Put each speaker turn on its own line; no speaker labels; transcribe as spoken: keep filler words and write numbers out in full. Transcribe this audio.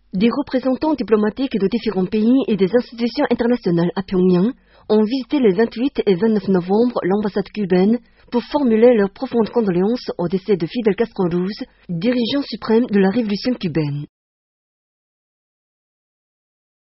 Des représentants diplomatiques de différents pays et des institutions internationales à Pyongyang ont visité le vingt-huit et vingt-neuf novembre l'ambassade cubaine pour formuler leurs profondes condoléances au décès de Fidel Castro Ruz, dirigeant suprême de la révolution cubaine.